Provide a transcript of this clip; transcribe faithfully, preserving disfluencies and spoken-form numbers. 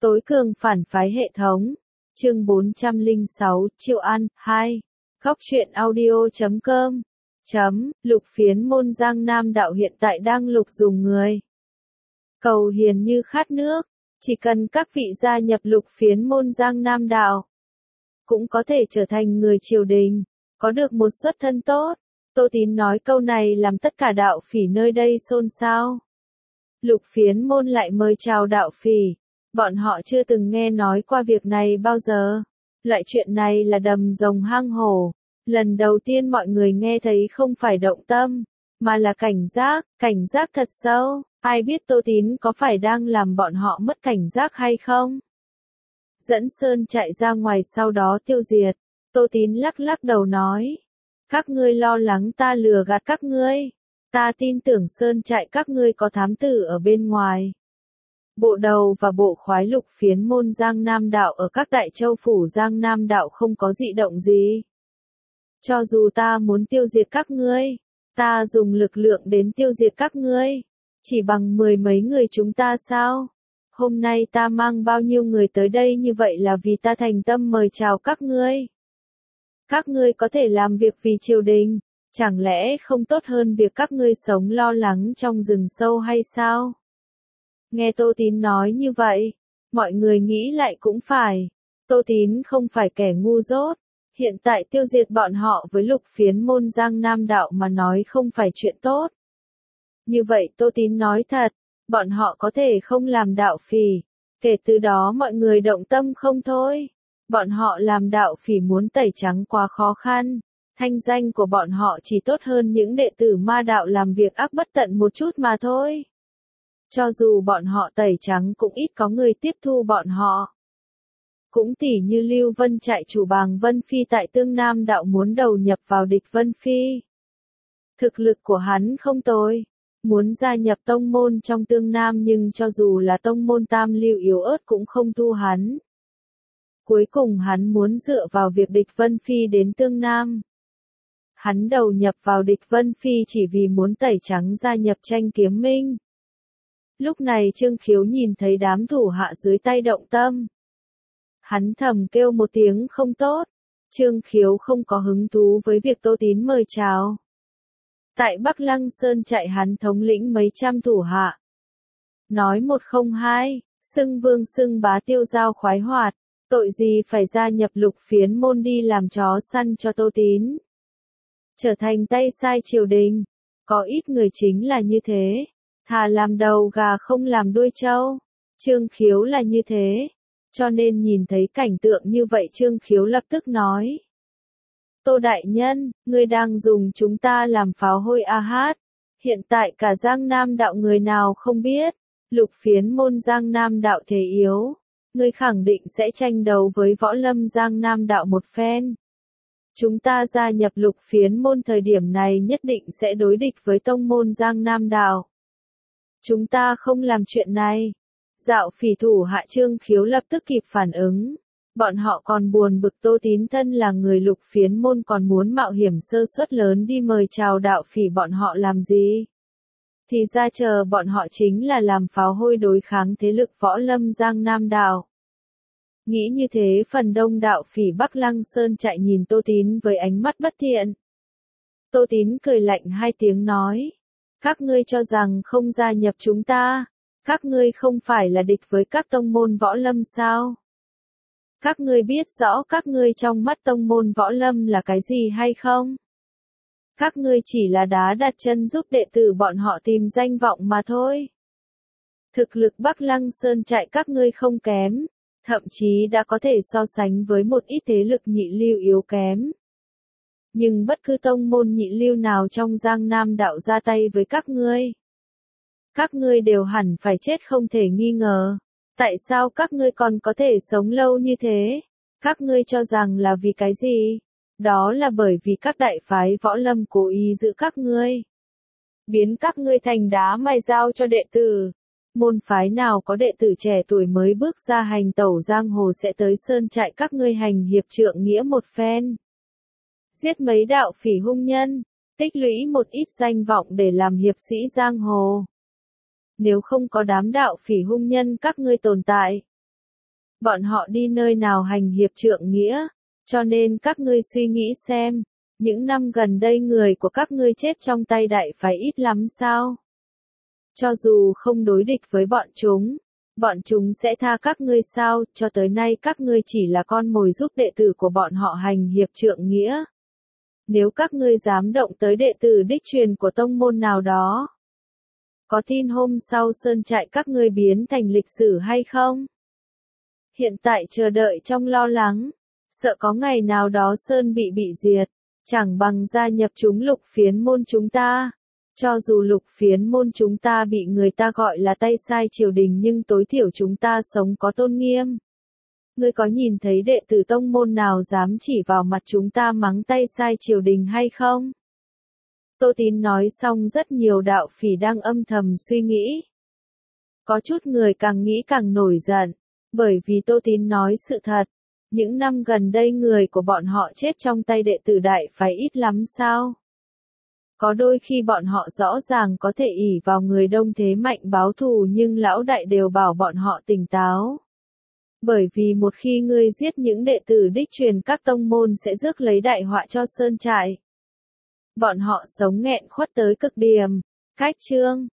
Tối cường phản phái hệ thống. Chương bốn trăm lẻ sáu, Triệu An, hai. Góc truyện audio chấm com. Chấm, lục phiến môn Giang Nam đạo hiện tại đang lục dùng người. Cầu hiền như khát nước, chỉ cần các vị gia nhập lục phiến môn Giang Nam đạo, cũng có thể trở thành người triều đình, có được một xuất thân tốt. Tô Tín nói câu này làm tất cả đạo phỉ nơi đây xôn xao. Lục phiến môn lại mời chào đạo phỉ. Bọn họ chưa từng nghe nói qua việc này bao giờ. Loại chuyện này là đầm rồng hang hổ. Lần đầu tiên mọi người nghe thấy không phải động tâm, mà là cảnh giác, cảnh giác thật sâu. Ai biết Tô Tín có phải đang làm bọn họ mất cảnh giác hay không? Dẫn Sơn chạy ra ngoài sau đó tiêu diệt. Tô Tín lắc lắc đầu nói. Các ngươi lo lắng ta lừa gạt các ngươi. Ta tin tưởng Sơn chạy các ngươi có thám tử ở bên ngoài. Bộ đầu và bộ khoái lục phiến môn Giang Nam đạo ở các đại châu phủ Giang Nam đạo không có dị động gì. Cho dù ta muốn tiêu diệt các ngươi, ta dùng lực lượng đến tiêu diệt các ngươi, chỉ bằng mười mấy người chúng ta sao? Hôm nay ta mang bao nhiêu người tới đây như vậy là vì ta thành tâm mời chào các ngươi. Các ngươi có thể làm việc vì triều đình, chẳng lẽ không tốt hơn việc các ngươi sống lo lắng trong rừng sâu hay sao? Nghe Tô Tín nói như vậy, mọi người nghĩ lại cũng phải. Tô Tín không phải kẻ ngu dốt. Hiện tại tiêu diệt bọn họ với lục phiến môn Giang Nam đạo mà nói không phải chuyện tốt. Như vậy Tô Tín nói thật, bọn họ có thể không làm đạo phỉ. Kể từ đó mọi người động tâm không thôi. Bọn họ làm đạo phỉ muốn tẩy trắng quá khó khăn. Thanh danh của bọn họ chỉ tốt hơn những đệ tử ma đạo làm việc ác bất tận một chút mà thôi. Cho dù bọn họ tẩy trắng cũng ít có người tiếp thu bọn họ. Cũng tỉ như Lưu Vân chạy chủ bàng Vân Phi tại Tương Nam đạo muốn đầu nhập vào địch Vân Phi. Thực lực của hắn không tồi, muốn gia nhập tông môn trong Tương Nam nhưng cho dù là tông môn tam lưu yếu ớt cũng không thu hắn. Cuối cùng hắn muốn dựa vào việc địch Vân Phi đến Tương Nam. Hắn đầu nhập vào địch Vân Phi chỉ vì muốn tẩy trắng gia nhập tranh kiếm minh. Lúc này Trương Khiếu nhìn thấy đám thủ hạ dưới tay động tâm. Hắn thầm kêu một tiếng không tốt. Trương Khiếu không có hứng thú với việc Tô Tín mời chào. Tại Bắc Lăng Sơn chạy hắn thống lĩnh mấy trăm thủ hạ. Nói một không hai, xưng vương xưng bá tiêu giao khoái hoạt. Tội gì phải gia nhập lục phiến môn đi làm chó săn cho Tô Tín. Trở thành tay sai triều đình. Có ít người chính là như thế. Thà làm đầu gà không làm đuôi trâu. Trương Khiếu là như thế. Cho nên nhìn thấy cảnh tượng như vậy Trương Khiếu lập tức nói. Tô Đại Nhân, ngươi đang dùng chúng ta làm pháo hôi a hát. Hiện tại cả Giang Nam đạo người nào không biết. Lục phiến môn Giang Nam đạo thế yếu. Ngươi khẳng định sẽ tranh đấu với võ lâm Giang Nam đạo một phen. Chúng ta gia nhập lục phiến môn thời điểm này nhất định sẽ đối địch với tông môn Giang Nam đạo. Chúng ta không làm chuyện này. Dạo phỉ thủ hạ Trương Khiếu lập tức kịp phản ứng. Bọn họ còn buồn bực Tô Tín thân là người lục phiến môn còn muốn mạo hiểm sơ suất lớn đi mời chào đạo phỉ bọn họ làm gì. Thì ra chờ bọn họ chính là làm pháo hôi đối kháng thế lực võ lâm Giang Nam đạo. Nghĩ như thế phần đông đạo phỉ Bắc Lăng Sơn chạy nhìn Tô Tín với ánh mắt bất thiện. Tô Tín cười lạnh hai tiếng nói. Các ngươi cho rằng không gia nhập chúng ta. Các ngươi không phải là địch với các tông môn võ lâm sao? Các ngươi biết rõ các ngươi trong mắt tông môn võ lâm là cái gì hay không? Các ngươi chỉ là đá đặt chân giúp đệ tử bọn họ tìm danh vọng mà thôi. Thực lực Bắc Lăng Sơn chạy các ngươi không kém, thậm chí đã có thể so sánh với một ít thế lực nhị lưu yếu kém. Nhưng bất cứ tông môn nhị lưu nào trong Giang Nam đạo ra tay với các ngươi. Các ngươi đều hẳn phải chết không thể nghi ngờ. Tại sao các ngươi còn có thể sống lâu như thế? Các ngươi cho rằng là vì cái gì? Đó là bởi vì các đại phái võ lâm cố ý giữ các ngươi. Biến các ngươi thành đá mài dao cho đệ tử. Môn phái nào có đệ tử trẻ tuổi mới bước ra hành tẩu giang hồ sẽ tới sơn trại các ngươi hành hiệp trượng nghĩa một phen. Giết mấy đạo phỉ hung nhân, tích lũy một ít danh vọng để làm hiệp sĩ giang hồ. Nếu không có đám đạo phỉ hung nhân các ngươi tồn tại, Bọn họ đi nơi nào hành hiệp trượng nghĩa, cho nên các ngươi suy nghĩ xem, những năm gần đây người của các ngươi chết trong tay đại phái ít lắm sao? Cho dù không đối địch với bọn chúng, bọn chúng sẽ tha các ngươi sao? Cho tới nay các ngươi chỉ là con mồi giúp đệ tử của bọn họ hành hiệp trượng nghĩa. Nếu các ngươi dám động tới đệ tử đích truyền của tông môn nào đó, có tin hôm sau sơn trại các ngươi biến thành lịch sử hay không? Hiện tại chờ đợi trong lo lắng, sợ có ngày nào đó sơn bị bị diệt, chẳng bằng gia nhập chúng lục phiến môn chúng ta. Cho dù lục phiến môn chúng ta bị người ta gọi là tay sai triều đình nhưng tối thiểu chúng ta sống có tôn nghiêm. Ngươi có nhìn thấy đệ tử tông môn nào dám chỉ vào mặt chúng ta mắng tay sai triều đình hay không? Tô Tín nói xong rất nhiều đạo phỉ đang âm thầm suy nghĩ. Có chút người càng nghĩ càng nổi giận, bởi vì Tô Tín nói sự thật. Những năm gần đây người của bọn họ chết trong tay đệ tử đại phái ít lắm sao? Có đôi khi bọn họ rõ ràng có thể ỷ vào người đông thế mạnh báo thù nhưng lão đại đều bảo bọn họ tỉnh táo. Bởi vì một khi ngươi giết những đệ tử đích truyền các tông môn sẽ rước lấy đại họa cho sơn trại. Bọn họ sống nghẹn khuất tới cực điểm. Cách chương